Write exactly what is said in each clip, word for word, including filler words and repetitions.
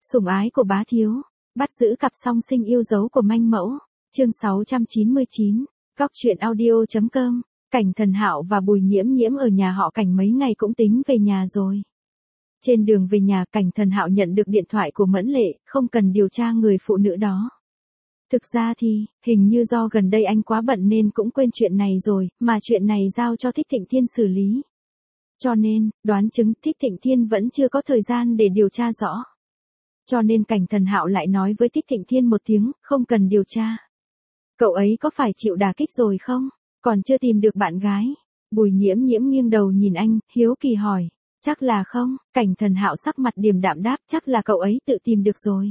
Sủng ái của bá thiếu, bắt giữ cặp song sinh yêu dấu của manh mẫu, chương sáu trăm chín mươi chín, góc truyện audio.com, Cảnh Thần Hạo và Bùi Nhiễm Nhiễm ở nhà họ Cảnh mấy ngày cũng tính về nhà rồi. Trên đường về nhà, Cảnh Thần Hạo nhận được điện thoại của Mẫn Lệ, không cần điều tra người phụ nữ đó. Thực ra thì, hình như do gần đây anh quá bận nên cũng quên chuyện này rồi, mà chuyện này giao cho Thích Thịnh Thiên xử lý. Cho nên, đoán chứng Thích Thịnh Thiên vẫn chưa có thời gian để điều tra rõ. Cho nên Cảnh Thần Hạo lại nói với Thích Thịnh Thiên một tiếng, không cần điều tra. Cậu ấy có phải chịu đả kích rồi không? Còn chưa tìm được bạn gái. Bùi Nhiễm Nhiễm nghiêng đầu nhìn anh, hiếu kỳ hỏi. Chắc là không, Cảnh Thần Hạo sắc mặt điềm đạm đáp, chắc là cậu ấy tự tìm được rồi.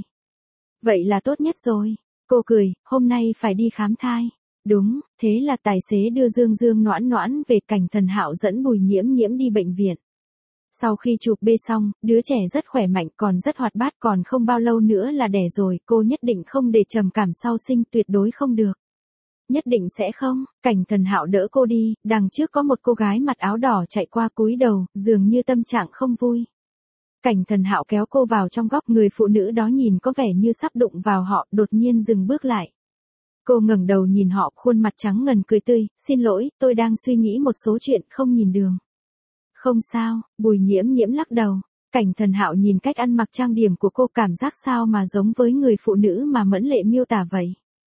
Vậy là tốt nhất rồi. Cô cười, hôm nay phải đi khám thai. Đúng, thế là tài xế đưa Dương Dương Noãn Noãn về. Cảnh Thần Hạo dẫn Bùi Nhiễm Nhiễm đi bệnh viện. Sau khi chụp bê xong, đứa trẻ rất khỏe mạnh, còn rất hoạt bát, còn không bao lâu nữa là đẻ rồi, cô nhất định không để trầm cảm sau sinh, tuyệt đối không được. Nhất định sẽ không. Cảnh Thần Hạo đỡ cô đi, đằng trước có một cô gái mặc áo đỏ chạy qua cúi đầu, dường như tâm trạng không vui. Cảnh Thần Hạo kéo cô vào trong góc, người phụ nữ đó nhìn có vẻ như sắp đụng vào họ, đột nhiên dừng bước lại. Cô ngẩng đầu nhìn họ, khuôn mặt trắng ngần cười tươi, xin lỗi, tôi đang suy nghĩ một số chuyện, không nhìn đường. Không sao, Bùi Nhiễm Nhiễm lắc đầu. Cảnh Thần Hạo nhìn cách ăn mặc trang điểm của cô, cảm giác sao mà giống với người phụ nữ mà Mẫn Lệ miêu tả vậy.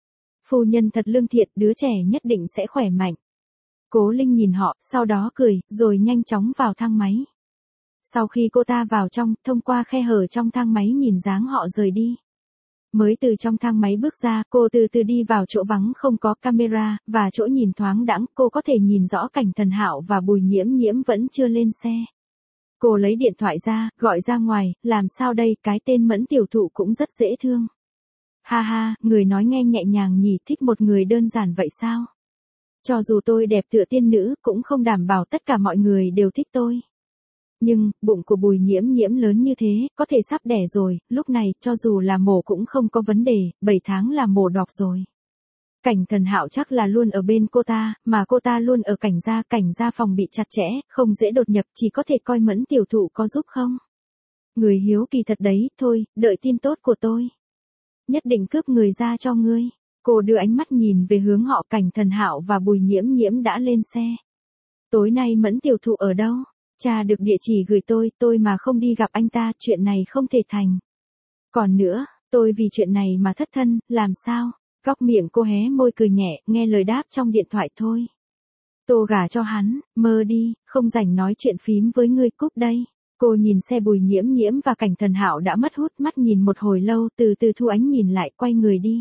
Phu nhân thật lương thiện, đứa trẻ nhất định sẽ khỏe mạnh. Cố Linh nhìn họ, sau đó cười, rồi nhanh chóng vào thang máy. Sau khi cô ta vào trong, thông qua khe hở trong thang máy nhìn dáng họ rời đi. Mới từ trong thang máy bước ra, cô từ từ đi vào chỗ vắng không có camera, và chỗ nhìn thoáng đãng, cô có thể nhìn rõ Cảnh Thần Hạo và Bùi Nhiễm Nhiễm vẫn chưa lên xe. Cô lấy điện thoại ra, gọi ra ngoài, làm sao đây, cái tên Mẫn tiểu thụ cũng rất dễ thương. Ha ha, người nói nghe nhẹ nhàng nhỉ, thích một người đơn giản vậy sao? Cho dù tôi đẹp tựa tiên nữ, cũng không đảm bảo tất cả mọi người đều thích tôi. Nhưng, bụng của Bùi Nhiễm Nhiễm lớn như thế, có thể sắp đẻ rồi, lúc này, cho dù là mổ cũng không có vấn đề, bảy tháng là mổ đọc rồi. Cảnh Thần Hạo chắc là luôn ở bên cô ta, mà cô ta luôn ở cảnh gia, cảnh gia phòng bị chặt chẽ, không dễ đột nhập, chỉ có thể coi Mẫn tiểu thụ có giúp không. Người hiếu kỳ thật đấy, thôi, đợi tin tốt của tôi. Nhất định cướp người ra cho ngươi. Cô đưa ánh mắt nhìn về hướng họ. Cảnh Thần Hạo và Bùi Nhiễm Nhiễm đã lên xe. Tối nay Mẫn tiểu thụ ở đâu? Cha được địa chỉ gửi tôi, tôi mà không đi gặp anh ta, chuyện này không thể thành. Còn nữa, tôi vì chuyện này mà thất thân, làm sao? Góc miệng cô hé môi cười nhẹ, nghe lời đáp trong điện thoại thôi. Tô gả cho hắn, mơ đi, không rảnh nói chuyện phím với ngươi, cúp đây. Cô nhìn xe Bùi Nhiễm Nhiễm và Cảnh Thần Hạo đã mất hút, mắt nhìn một hồi lâu, từ từ thu ánh nhìn lại, quay người đi.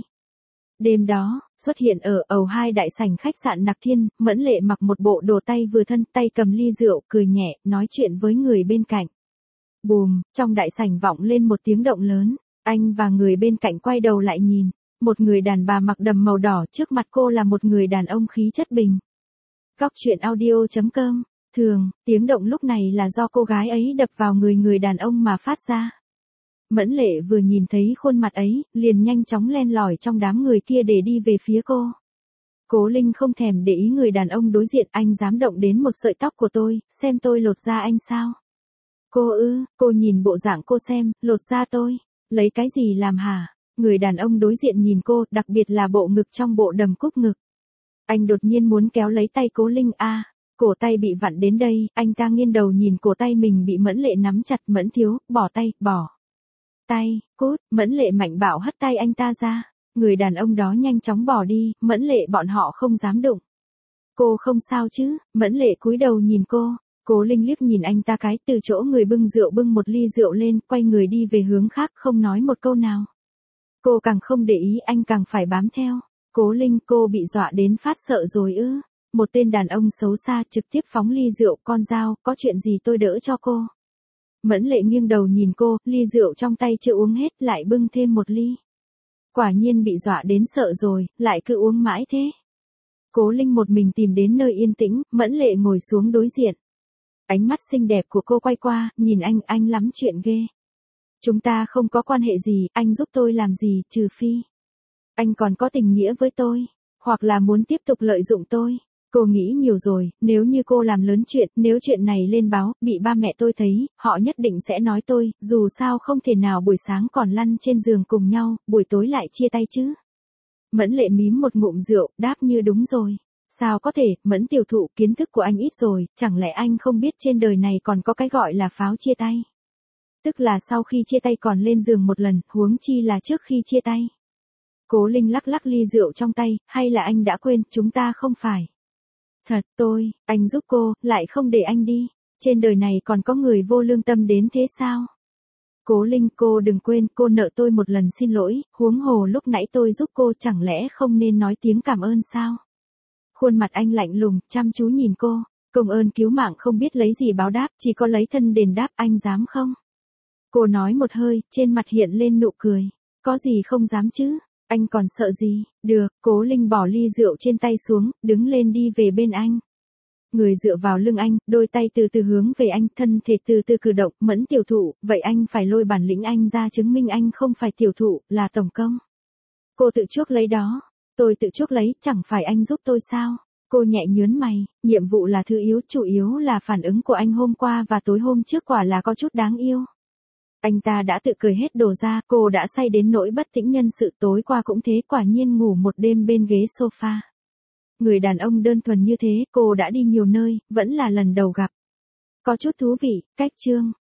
Đêm đó, xuất hiện ở ầu hai đại sảnh khách sạn Nặc Thiên, Mẫn Lệ mặc một bộ đồ tay vừa thân, tay cầm ly rượu, cười nhẹ, nói chuyện với người bên cạnh. Bùm, trong đại sảnh vọng lên một tiếng động lớn, anh và người bên cạnh quay đầu lại nhìn, một người đàn bà mặc đầm màu đỏ, trước mặt cô là một người đàn ông khí chất bình. Góc truyện audio.com. Thường, tiếng động lúc này là do cô gái ấy đập vào người người đàn ông mà phát ra. Mẫn Lệ vừa nhìn thấy khuôn mặt ấy, liền nhanh chóng len lỏi trong đám người kia để đi về phía cô. Cố Linh không thèm để ý người đàn ông đối diện, anh dám động đến một sợi tóc của tôi, xem tôi lột da anh sao? Cô ư, cô nhìn bộ dạng cô xem, lột da tôi, lấy cái gì làm hả? Người đàn ông đối diện nhìn cô, đặc biệt là bộ ngực trong bộ đầm cúc ngực. Anh đột nhiên muốn kéo lấy tay Cố Linh a. À. Cổ tay bị vặn đến đây, anh ta nghiêng đầu nhìn cổ tay mình bị Mẫn Lệ nắm chặt. Mẫn thiếu, bỏ tay, bỏ tay, cút. Mẫn Lệ mạnh bạo hất tay anh ta ra. Người đàn ông đó nhanh chóng bỏ đi, Mẫn Lệ bọn họ không dám đụng. Cô không sao chứ? Mẫn Lệ cúi đầu nhìn cô. Cố Linh liếc nhìn anh ta cái, từ chỗ người bưng rượu bưng một ly rượu lên, quay người đi về hướng khác, không nói một câu nào. Cô càng không để ý, anh càng phải bám theo. Cố Linh, cô bị dọa đến phát sợ rồi ư? Một tên đàn ông xấu xa trực tiếp phóng ly rượu, con dao, có chuyện gì tôi đỡ cho cô. Mẫn Lệ nghiêng đầu nhìn cô, ly rượu trong tay chưa uống hết, lại bưng thêm một ly. Quả nhiên bị dọa đến sợ rồi, lại cứ uống mãi thế. Cố Linh một mình tìm đến nơi yên tĩnh, Mẫn Lệ ngồi xuống đối diện. Ánh mắt xinh đẹp của cô quay qua, nhìn anh, anh lắm chuyện ghê. Chúng ta không có quan hệ gì, anh giúp tôi làm gì, trừ phi anh còn có tình nghĩa với tôi, hoặc là muốn tiếp tục lợi dụng tôi. Cô nghĩ nhiều rồi, nếu như cô làm lớn chuyện, nếu chuyện này lên báo, bị ba mẹ tôi thấy, họ nhất định sẽ nói tôi, dù sao không thể nào buổi sáng còn lăn trên giường cùng nhau, buổi tối lại chia tay chứ. Mẫn Lệ mím một ngụm rượu, đáp như đúng rồi. Sao có thể, Mẫn tiểu thụ, kiến thức của anh ít rồi, chẳng lẽ anh không biết trên đời này còn có cái gọi là pháo chia tay? Tức là sau khi chia tay còn lên giường một lần, huống chi là trước khi chia tay. Cố Linh lắc lắc ly rượu trong tay, hay là anh đã quên, chúng ta không phải. Thật, tôi, anh giúp cô, lại không để anh đi. Trên đời này còn có người vô lương tâm đến thế sao? Cố Linh, cô đừng quên, cô nợ tôi một lần xin lỗi, huống hồ lúc nãy tôi giúp cô chẳng lẽ không nên nói tiếng cảm ơn sao? Khuôn mặt anh lạnh lùng, chăm chú nhìn cô, công ơn cứu mạng không biết lấy gì báo đáp, chỉ có lấy thân đền đáp, anh dám không? Cô nói một hơi, trên mặt hiện lên nụ cười, có gì không dám chứ? Anh còn sợ gì? Được, Cố Linh bỏ ly rượu trên tay xuống, đứng lên đi về bên anh. Người dựa vào lưng anh, đôi tay từ từ hướng về anh, thân thể từ từ cử động, Mẫn tiểu thụ, vậy anh phải lôi bản lĩnh anh ra chứng minh anh không phải tiểu thụ, là tổng công. Cô tự chuốc lấy đó. Tôi tự chuốc lấy, chẳng phải anh giúp tôi sao? Cô nhẹ nhớn mày, nhiệm vụ là thứ yếu, chủ yếu là phản ứng của anh hôm qua và tối hôm trước quả là có chút đáng yêu. Anh ta đã tự cười hết đồ ra, cô đã say đến nỗi bất tỉnh nhân sự, tối qua cũng thế, quả nhiên ngủ một đêm bên ghế sofa. Người đàn ông đơn thuần như thế, cô đã đi nhiều nơi, vẫn là lần đầu gặp. Có chút thú vị, cách chương.